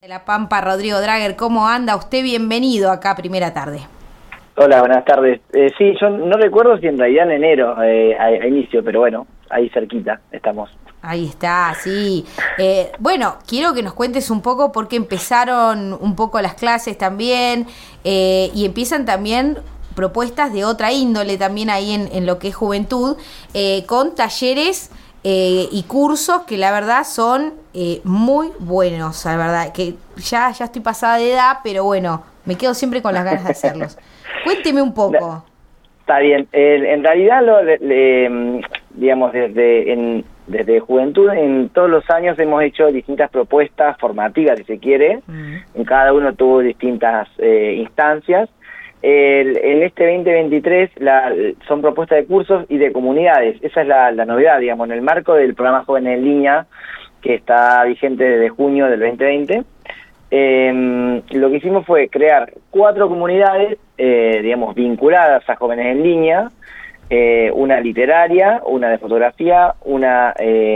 De La Pampa, Rodrigo Drager, ¿cómo anda usted? Bienvenido acá a Primera Tarde. Hola, buenas tardes. Sí, yo no recuerdo si en realidad en enero a inicio, pero bueno, ahí cerquita estamos. Ahí está, sí. Bueno, quiero que nos cuentes un poco por qué empezaron un poco las clases también y empiezan también propuestas de otra índole también ahí en lo que es juventud, con talleres y cursos que la verdad son muy buenos, la verdad, que ya estoy pasada de edad, pero bueno, me quedo siempre con las ganas de hacerlos. Cuénteme un poco. Está bien. En realidad, digamos, desde juventud, en todos los años hemos hecho distintas propuestas formativas, si se quiere. En cada uno tuvo distintas instancias. En este 2023 son propuestas de cursos y de comunidades. Esa es la novedad, digamos, en el marco del programa Jóvenes en Línea, que está vigente desde junio del 2020. Lo que hicimos fue crear 4 comunidades, digamos, vinculadas a Jóvenes en Línea, una literaria, una de fotografía, una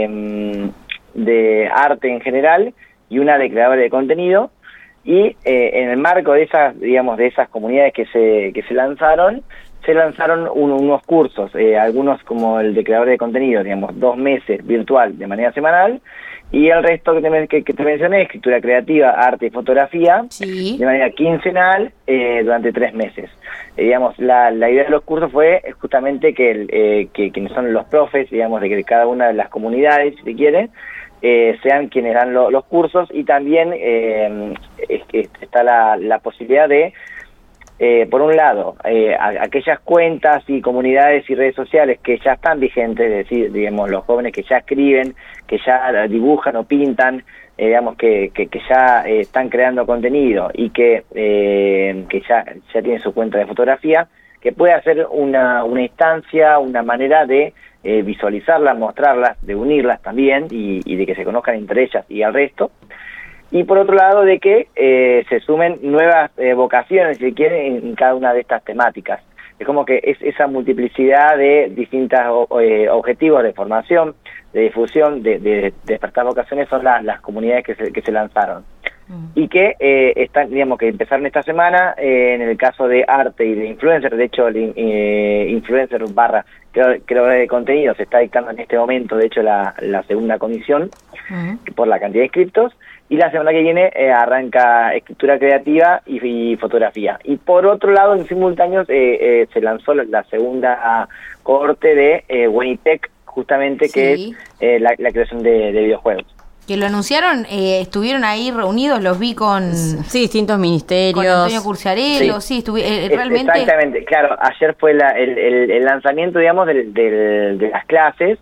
de arte en general y una de creadores de contenido. Y en el marco de esas, digamos, de esas comunidades que se lanzaron unos cursos, algunos como el de creadores de contenido, digamos, 2 meses virtual de manera semanal, y el resto que te mencioné, escritura creativa, arte y fotografía, sí, de manera quincenal durante 3 meses. Digamos, la idea de los cursos fue justamente que quienes son los profes, digamos, de que cada una de las comunidades, si se quiere, sean quienes dan los cursos, y también está la posibilidad de, por un lado, aquellas cuentas y comunidades y redes sociales que ya están vigentes, es decir, digamos, los jóvenes que ya escriben, que ya dibujan o pintan, digamos, que ya están creando contenido y que ya tienen su cuenta de fotografía, que puede hacer una instancia, una manera de visualizarlas, mostrarlas, de unirlas también y de que se conozcan entre ellas y al resto. Y por otro lado, de que se sumen nuevas vocaciones, si quieren, en cada una de estas temáticas. Es como que es esa multiplicidad de distintos objetivos de formación, de difusión, de despertar vocaciones, son las comunidades que se lanzaron. Y que están, digamos, que empezaron esta semana, en el caso de arte y de influencer. De hecho, el influencer / creador de contenido se está dictando en este momento, de hecho, la segunda comisión, por la cantidad de inscriptos, y la semana que viene arranca escritura creativa y fotografía. Y por otro lado, en simultáneo, se lanzó la segunda cohorte de Wenitech, justamente, sí, que es la creación de videojuegos. Que lo anunciaron, estuvieron ahí reunidos, los vi con distintos ministerios. Con Antonio Curciarello, sí, realmente. Exactamente, claro, ayer fue el lanzamiento, digamos, de las clases,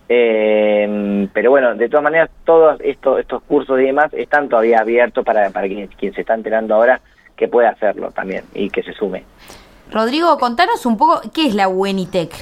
pero bueno, de todas maneras, todos estos cursos y demás están todavía abiertos para quien se está enterando ahora, que pueda hacerlo también y que se sume. Rodrigo, contanos un poco, ¿qué es la Wenitech?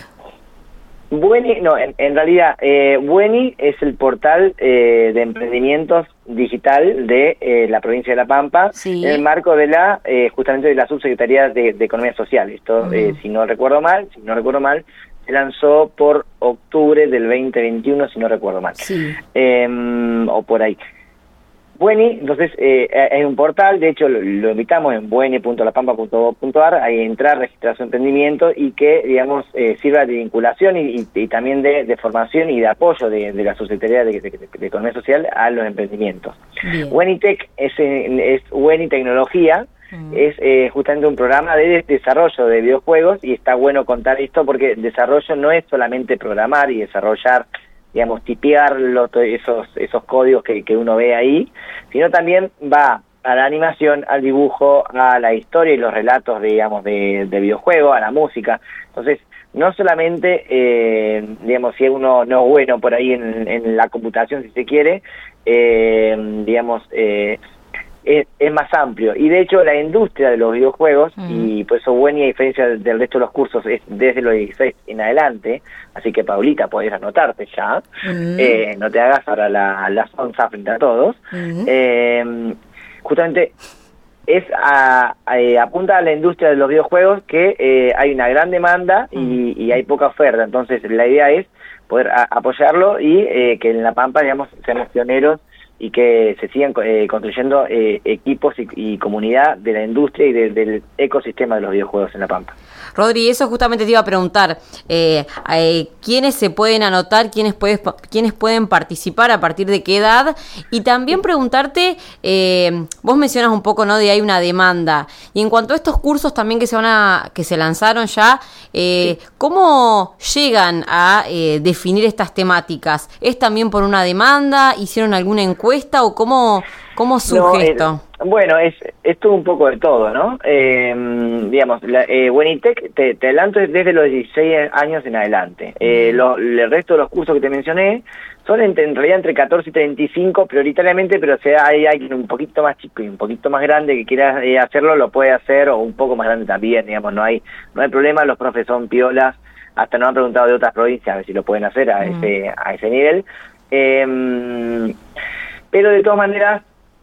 En realidad, Weni es el portal de emprendimientos digital de la provincia de La Pampa, sí, en el marco de justamente de la Subsecretaría de Economía Social. Esto, si no recuerdo mal, se lanzó por octubre del 2021, si no recuerdo mal, sí, o por ahí. Weni, entonces, es un portal, de hecho lo invitamos en weni.lapampa.gov.ar, ahí entrar, registrar su emprendimiento y que, digamos, sirva de vinculación y también de formación y de apoyo de la Subsecretaría de Economía Social a los emprendimientos. Wenitech es Weni Tecnología, es justamente un programa de desarrollo de videojuegos, y está bueno contar esto porque desarrollo no es solamente programar y desarrollar, digamos, tipear esos códigos que uno ve ahí, sino también va a la animación, al dibujo, a la historia y los relatos, digamos, de videojuegos, a la música. Entonces, no solamente, digamos, si uno no es bueno por ahí en la computación, si se quiere, digamos, es más amplio. Y de hecho, la industria de los videojuegos, y por eso Weni, a diferencia del resto de los cursos, es desde los 16 en adelante, así que, Paulita, podés anotarte ya, no te hagas ahora la sonza frente a todos. Justamente apunta a la industria de los videojuegos, que hay una gran demanda y hay poca oferta. Entonces, la idea es poder apoyarlo y que en La Pampa, digamos, seamos pioneros y que se sigan construyendo equipos y comunidad de la industria y del ecosistema de los videojuegos en La Pampa. Rodri, eso justamente te iba a preguntar, ¿quiénes se pueden anotar, quiénes pueden participar, a partir de qué edad? Y también preguntarte, vos mencionas un poco, ¿no?, de hay una demanda, y en cuanto a estos cursos también que se lanzaron ya, ¿cómo llegan a definir estas temáticas? ¿Es también por una demanda? ¿Hicieron alguna encuesta o cómo surge esto? Bueno, es todo un poco de todo, ¿no? Digamos, Buenitec, te adelanto, es desde los 16 años en adelante. El resto de los cursos que te mencioné son en realidad entre 14 y 35 prioritariamente, pero si hay alguien un poquito más chico y un poquito más grande que quiera hacerlo, lo puede hacer, o un poco más grande también, digamos, no hay problema, los profes son piolas, hasta nos han preguntado de otras provincias a ver si lo pueden hacer a ese nivel. Pero de todas maneras,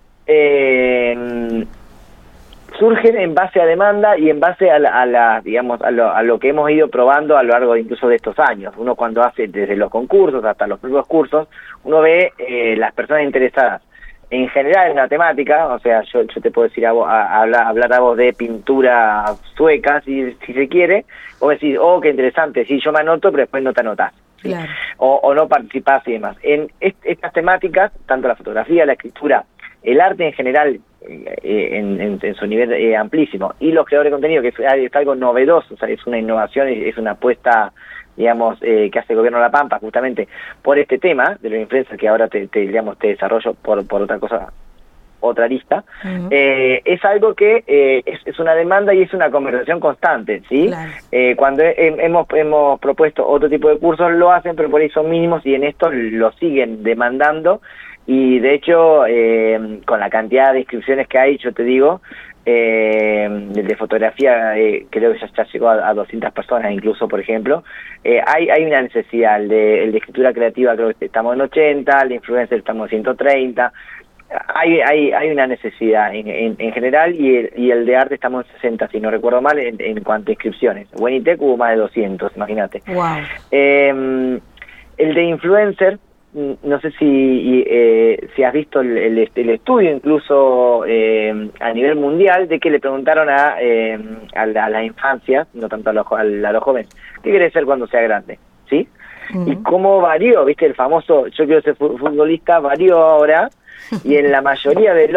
surgen en base a demanda y en base a lo que hemos ido probando a lo largo incluso de estos años. Uno cuando hace desde los concursos hasta los propios cursos, uno ve las personas interesadas en general en la temática. O sea, yo te puedo decir hablar a vos de pintura sueca, si se quiere, vos decís, qué interesante, sí, yo me anoto, pero después no te anotás. ¿Sí? Claro. O no participás y demás. En estas temáticas, tanto la fotografía, la escritura, el arte en general, en su nivel amplísimo, y los creadores de contenido, que es algo novedoso, o sea, es una innovación, es una apuesta, digamos, que hace el gobierno de La Pampa justamente por este tema de los influencers, que ahora te desarrollo por otra cosa, otra lista. Es algo que es una demanda y es una conversación constante, ¿sí? Claro. Cuando hemos propuesto otro tipo de cursos, lo hacen, pero por ahí son mínimos, y en esto lo siguen demandando. Y de hecho, con la cantidad de inscripciones que hay, yo te digo, de fotografía, creo que ya llegó a 200 personas incluso, por ejemplo. Hay una necesidad, el de escritura creativa creo que estamos en 80, el de influencer estamos en 130. Hay una necesidad en general, y el de arte estamos en 60, si no recuerdo mal, en cuanto a inscripciones. Buenitec hubo más de 200, imagínate. Wow. El de influencer, no sé si has visto el estudio incluso a nivel mundial, de que le preguntaron a las infancias, no tanto a los jóvenes, ¿qué querés ser cuando sea grande? ¿Sí? Y cómo varió, viste, el famoso yo quiero ser futbolista, varió ahora, y en la mayoría de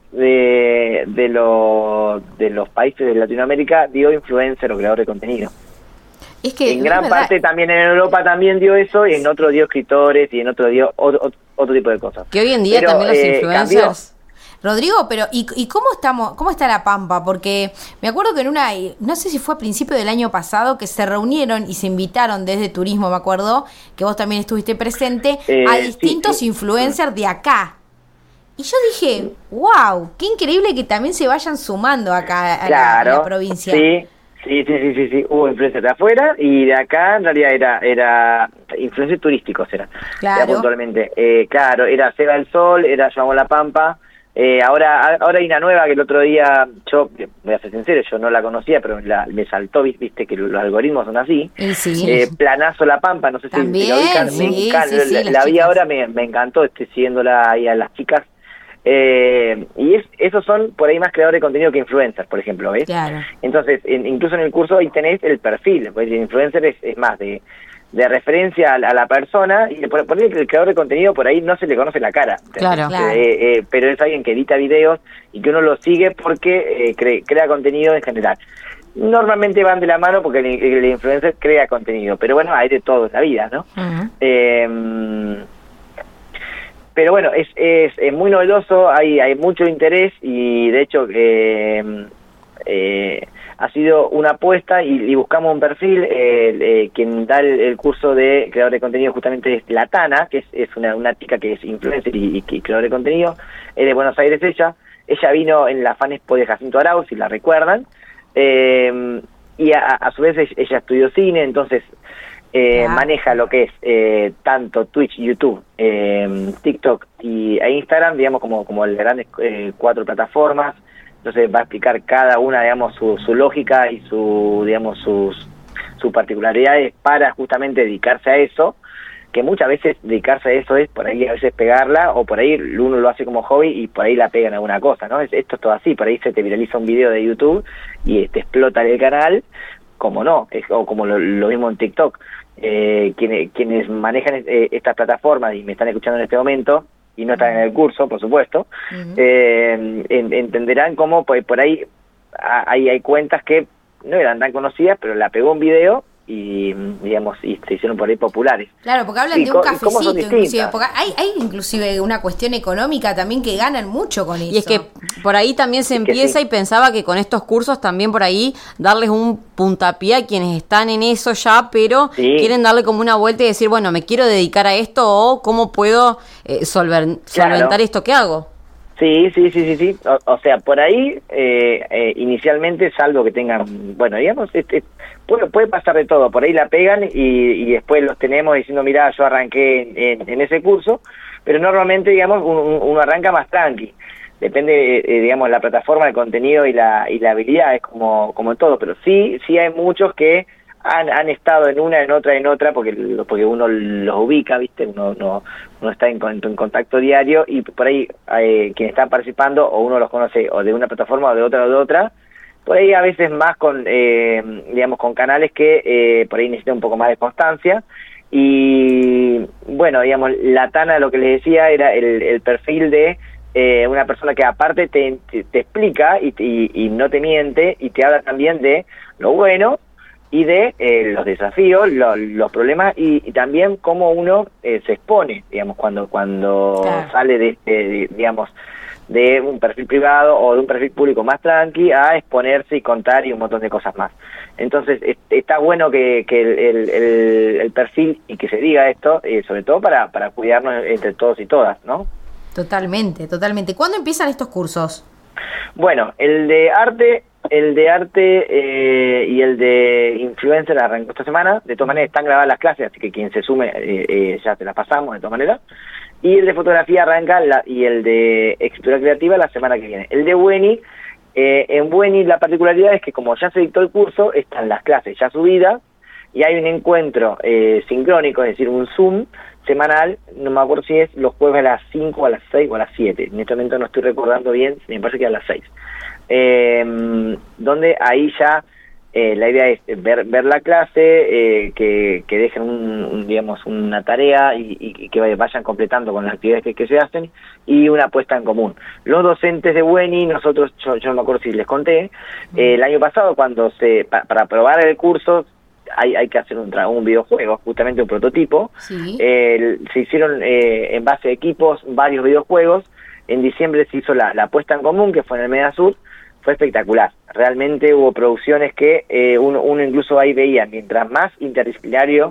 los países de Latinoamérica dio influencer o creador de contenido. Es que en gran parte también en Europa también dio eso, y en otro dio escritores, y en otro dio otro tipo de cosas. Que hoy en día también los influencers... Cambió. Rodrigo, pero ¿y cómo está La Pampa? Porque me acuerdo que no sé si fue a principio del año pasado, que se reunieron y se invitaron desde turismo, me acuerdo, que vos también estuviste presente, a distintos influencers de acá. Y yo dije, wow, qué increíble que también se vayan sumando acá a la provincia. Sí. Hubo influencers de afuera y de acá, en realidad era influencers turísticos, era puntualmente. Era Seba del Sol, era Yo Amo La Pampa. Ahora hay una nueva que el otro día, yo voy a ser sincero, yo no la conocía, pero me saltó, viste que los algoritmos son así. Sí. Planazo La Pampa, no sé si la ubican, me encanta, la vi ahora, me encantó, estoy siguiéndola ahí a las chicas. Y esos son por ahí más creadores de contenido que influencers, por ejemplo, ¿ves? Claro. Entonces, incluso en el curso ahí tenés el perfil, pues el influencer es más de referencia a la persona, y por que el creador de contenido por ahí no se le conoce la cara. Claro. Pero es alguien que edita videos y que uno lo sigue porque crea contenido en general. Normalmente van de la mano porque el influencer crea contenido, pero bueno, hay de todo en la vida, ¿no? Uh-huh. Pero bueno, es muy novedoso, hay mucho interés, y de hecho ha sido una apuesta, y buscamos un perfil. Quien da el curso de creador de contenido justamente es la Tana, que es una chica que es influencer y creador de contenido, es de Buenos Aires ella vino en la Fan Expo de Jacinto Arauz, si la recuerdan, y a su vez ella estudió cine, entonces maneja lo que es tanto Twitch, YouTube, TikTok e Instagram, digamos, como las grandes 4 plataformas. Entonces va a explicar cada una, digamos, su lógica y sus particularidades para justamente dedicarse a eso, que muchas veces dedicarse a eso es por ahí a veces pegarla, o por ahí uno lo hace como hobby y por ahí la pega en alguna cosa, ¿no? Esto es todo así, por ahí se te viraliza un video de YouTube y te explota el canal, como no, o como lo mismo en TikTok. Quienes manejan estas plataformas y me están escuchando en este momento, y no están en el curso, por supuesto, entenderán cómo por ahí hay cuentas que no eran tan conocidas, pero la pegó un video y, digamos, y se hicieron por ahí populares. Claro, porque hablan de un cafecito, inclusive, porque hay inclusive una cuestión económica también que ganan mucho con eso. Y es que por ahí también se empieza, y pensaba que con estos cursos también por ahí darles un puntapié a quienes están en eso ya, pero quieren darle como una vuelta y decir, bueno, me quiero dedicar a esto, o cómo puedo solventar esto que hago. Sí. O sea, por ahí, inicialmente, salvo que tengan, bueno, digamos, puede pasar de todo. Por ahí la pegan y después los tenemos diciendo, mirá, yo arranqué en ese curso, pero normalmente, digamos, uno arranca más tranqui. Depende, digamos, la plataforma, el contenido y la habilidad, es como en todo. Pero sí hay muchos que han estado en una, en otra, porque uno los ubica, ¿viste? Uno está en contacto diario, y por ahí quienes están participando, o uno los conoce o de una plataforma o de otra, por ahí a veces más con, digamos, con canales que por ahí necesitan un poco más de constancia. Y bueno, digamos, la tana, lo que les decía, era el perfil de una persona que aparte te explica y no te miente, y te habla también de lo bueno y de los desafíos, los problemas, y también cómo uno se expone, digamos, cuando sale digamos, de un perfil privado o de un perfil público más tranqui a exponerse y contar y un montón de cosas más. Entonces está bueno que el perfil, y que se diga esto, sobre todo para cuidarnos entre todos y todas, ¿no? Totalmente. ¿Cuándo empiezan estos cursos? Bueno, el de arte y el de influencer arrancó esta semana. De todas maneras están grabadas las clases, así que quien se sume ya te las pasamos de todas maneras. Y el de fotografía arranca y el de escritura creativa la semana que viene. El de Bueni, en Bueni la particularidad es que como ya se dictó el curso, están las clases ya subidas y hay un encuentro sincrónico, es decir, un Zoom semanal, no me acuerdo si es los jueves a las 5, a las 6 o a las 7. En este momento no estoy recordando bien, me parece que a las 6. Donde ahí ya la idea es ver la clase, que dejen digamos una tarea y que vayan completando con las actividades que se hacen, y una puesta en común. Los docentes de Bueni, nosotros, yo no me acuerdo si les conté, el año pasado cuando para probar el curso hay que hacer un videojuego, justamente un prototipo. Sí. Se hicieron en base a equipos varios videojuegos. En diciembre se hizo la puesta en común, que fue en el Medasur. Fue espectacular. Realmente hubo producciones que uno incluso ahí veía, mientras más interdisciplinario,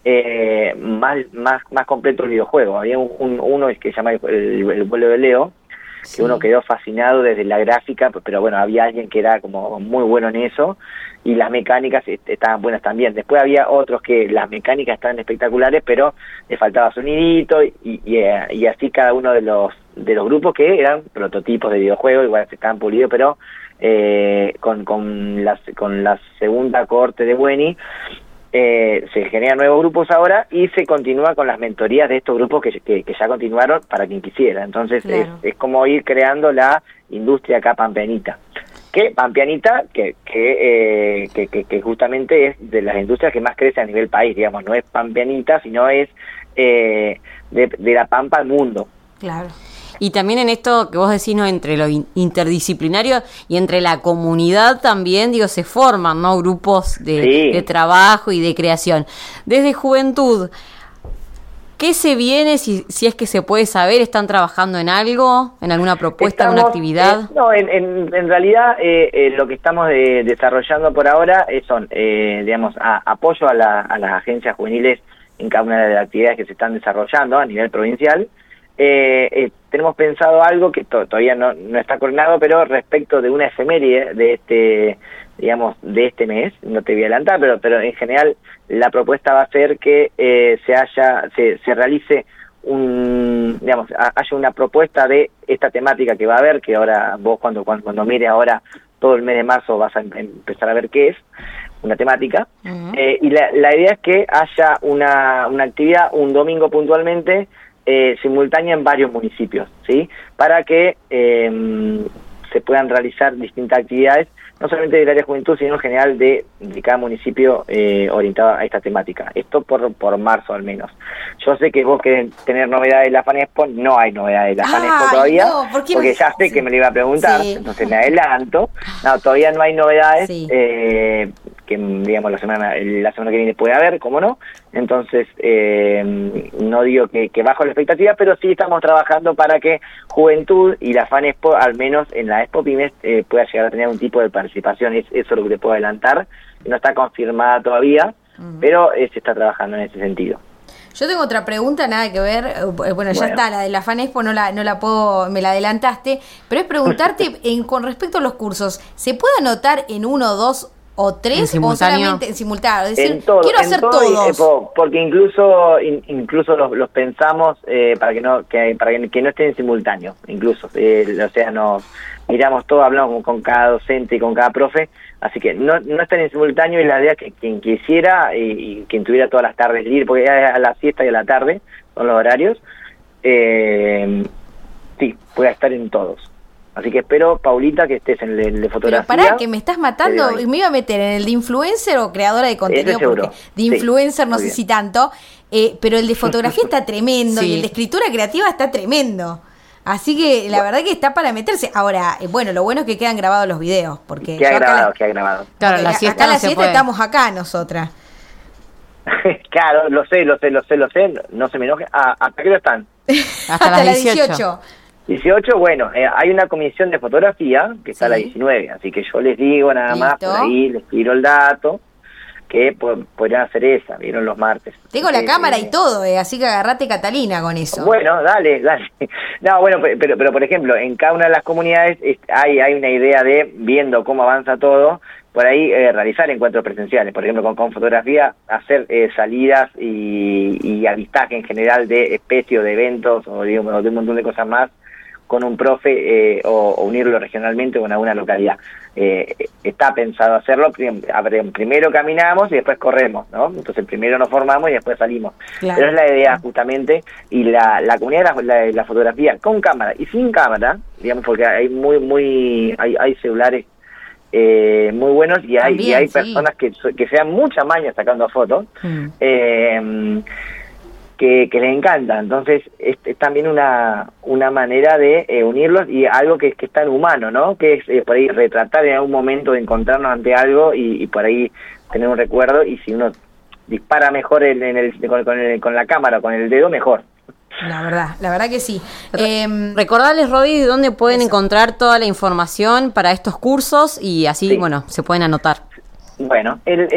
más completo el videojuego. Había uno que se llama el vuelo de Leo, que uno quedó fascinado desde la gráfica, pero bueno, había alguien que era como muy bueno en eso, y las mecánicas estaban buenas también. Después había otros que las mecánicas estaban espectaculares, pero le faltaba sonidito, y así cada uno de los grupos, que eran prototipos de videojuegos, igual estaban pulidos, pero con la segunda cohorte de Bueni, se generan nuevos grupos ahora y se continúa con las mentorías de estos grupos que ya continuaron para quien quisiera. Entonces claro, es como ir creando la industria acá pampeanita. Que justamente es de las industrias que más crece a nivel país, digamos, no es pampeanita, sino es de la Pampa al mundo. Claro. Y también en esto que vos decís, ¿no?, entre lo interdisciplinario y entre la comunidad también, digo, se forman, ¿no?, grupos de trabajo y de creación. Desde Juventud, ¿qué se viene, si es que se puede saber? ¿Están trabajando en algo, en alguna propuesta, en una actividad? No, en realidad lo que estamos desarrollando por ahora son, digamos, apoyo a las agencias juveniles en cada una de las actividades que se están desarrollando a nivel provincial. Tenemos pensado algo que todavía no está coordinado, pero respecto de una efeméride de este mes, no te voy a adelantar, pero en general la propuesta va a ser que se realice haya una propuesta de esta temática que va a haber, que ahora vos cuando mires ahora todo el mes de marzo vas a empezar a ver qué es. una temática, Ujú. y la idea es que haya una actividad un domingo puntualmente simultánea en varios municipios, ¿sí? Para que se puedan realizar distintas actividades, no solamente del área de juventud, sino en general de cada municipio orientado a esta temática. Esto por marzo al menos. Yo sé que vos querés tener novedades de la FANEXPO, no hay novedades de la FANEXPO todavía, no, porque me- ya sé sí. que me lo iba a preguntar, Sí. entonces me adelanto. No, todavía no hay novedades, Sí. que digamos la semana que viene puede haber, ¿cómo no? Entonces, no digo que bajo la expectativa, pero sí estamos trabajando para que Juventud y la FANEXPO, al menos en la Expo Pymes, pueda llegar a tener un tipo de participación. Eso es lo que te puedo adelantar. No está confirmada todavía, pero se está trabajando en ese sentido. Yo tengo otra pregunta, nada que ver, bueno, ya Bueno. está, la de la FANEXPO no la puedo, me la adelantaste, pero es preguntarte con respecto a los cursos, ¿se puede anotar en 1, 2 o 3 ¿En o simultáneo? solamente en simultáneo? Es decir, En todo, quiero hacer todos. porque incluso los pensamos para que no estén en simultáneo, incluso, o sea, nos miramos todo, hablamos con cada docente y con cada profe, así que no están en simultáneo, y la idea es que quien quisiera y quien tuviera todas las tardes libre, porque a la siesta y a la tarde son los horarios, sí, pueda estar en todos. Así que espero, Paulita, que estés en el de fotografía. Pero pará, que me estás matando, Te digo ahí. me iba a meter en el de influencer o creadora de contenido, seguro. porque de Sí, influencer no muy sé bien. si tanto, pero el de fotografía está tremendo Sí. y el de escritura creativa está tremendo. Así que la verdad que está para meterse. Ahora, bueno, lo bueno es que quedan grabados los videos, porque Queda yo acá grabado, la- queda grabado. Claro, porque la acá siesta la no se siesta puede. estamos acá nosotras. Claro, lo sé, no se me enoje. ¿Hasta qué hora están? Hasta las 18. 18, bueno, hay una comisión de fotografía que está a las Sí. 19, así que yo les digo nada más, Listo. por ahí les tiro el dato, que podrían hacer esa, vieron los martes. Tengo la cámara y todo, así que agarrate Catalina con eso. Bueno, dale. No, bueno, pero por ejemplo, en cada una de las comunidades hay una idea de, viendo cómo avanza todo, por ahí realizar encuentros presenciales, por ejemplo, con fotografía, hacer salidas y avistaje en general de especies o de eventos o de un montón de cosas más, con un profe o unirlo regionalmente con alguna localidad. Está pensado hacerlo, primero caminamos y después corremos, ¿no? Entonces primero nos formamos y después salimos. Claro. Pero es la idea justamente, y la comunidad de la fotografía con cámara y sin cámara, digamos, porque hay celulares muy buenos y hay También, sí. personas que se dan mucha maña sacando fotos, que les encanta. Entonces es también una manera de unirlos, y algo que es tan humano, ¿no? Que es por ahí retratar en algún momento de encontrarnos ante algo y por ahí tener un recuerdo, y si uno dispara mejor con la cámara, con el dedo, mejor. La verdad que sí. Recordarles, Rodi, dónde pueden Eso. encontrar toda la información para estos cursos y así, Sí. bueno, se pueden anotar. Bueno,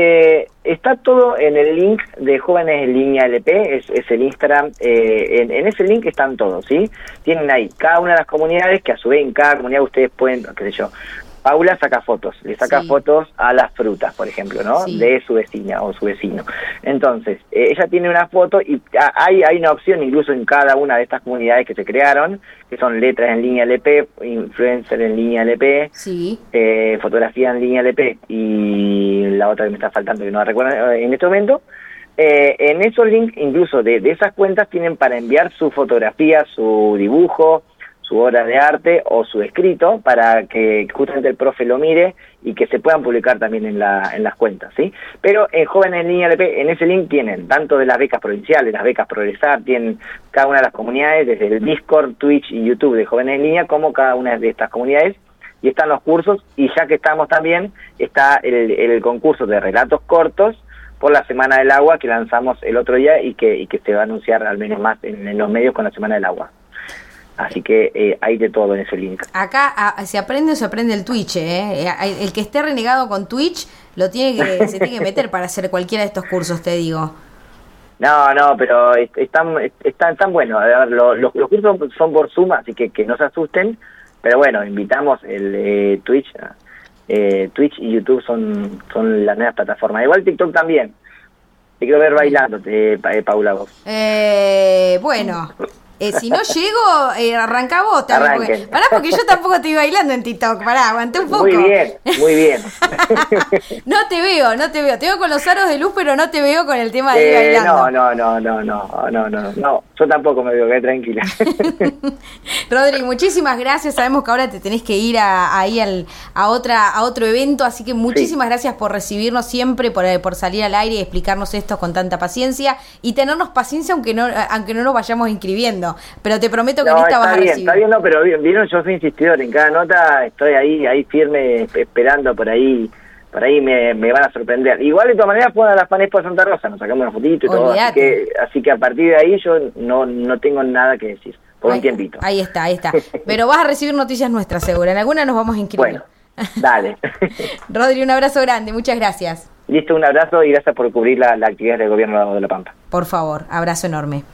está todo en el link de Jóvenes en Línea LP, es el Instagram, en ese link están todos, ¿sí? Tienen ahí cada una de las comunidades, que a su vez en cada comunidad ustedes pueden, qué sé yo, Paula saca fotos, le saca Sí. fotos a las frutas, por ejemplo, ¿no? Sí. De su vecina o su vecino. Entonces, ella tiene una foto y hay una opción incluso en cada una de estas comunidades que se crearon, que son letras en línea LP, influencer en línea LP, Sí. fotografía en línea LP, y la otra que me está faltando que no la recuerdo en este momento. En esos links, incluso de esas cuentas, tienen para enviar su fotografía, su dibujo, su obra de arte o su escrito, para que justamente el profe lo mire y que se puedan publicar también en las cuentas, ¿sí? Pero en Jóvenes en Línea LP, en ese link tienen tanto de las becas provinciales, las becas Progresar, tienen cada una de las comunidades, desde el Discord, Twitch y YouTube de Jóvenes en Línea, como cada una de estas comunidades, y están los cursos, y ya que estamos también, está el concurso de relatos cortos por la Semana del Agua, que lanzamos el otro día y que se va a anunciar al menos más en los medios con la Semana del Agua. Así que hay de todo en ese link. Acá se aprende o se aprende el Twitch, ¿eh? El que esté renegado con Twitch se tiene que meter para hacer cualquiera de estos cursos, te digo. No, pero están buenos. A ver, los cursos son por Zoom, así que no se asusten. Pero bueno, invitamos el Twitch. Twitch y YouTube son las nuevas plataformas. Igual TikTok también. Te quiero ver bailando, Paula, vos. Bueno, Si no llego, arranca vos también. Porque yo tampoco estoy bailando en TikTok. Pará, aguanté un poco. Muy bien, muy bien. No te veo. Te veo con los aros de luz, pero no te veo con el tema de ir bailando. No. Yo tampoco me veo, tranquila. Rodri, muchísimas gracias. Sabemos que ahora te tenés que ir a otro evento, así que muchísimas gracias por recibirnos siempre, por salir al aire y explicarnos esto con tanta paciencia y tenernos paciencia aunque no nos vayamos inscribiendo. Pero te prometo que en esta vas a recibir. Está bien, pero vieron, yo soy insistidor. En cada nota estoy ahí firme, esperando por ahí me van a sorprender. Igual de todas maneras puedo a las Fan Expo de Santa Rosa, nos sacamos una fotito y todo, así que a partir de ahí yo no tengo nada que decir, por un tiempito. Ahí está. Pero vas a recibir noticias nuestras, seguro. En alguna nos vamos a inscribir. Bueno, dale. Rodri, un abrazo grande, muchas gracias. Listo, un abrazo y gracias por cubrir la actividad del gobierno de La Pampa. Por favor, abrazo enorme.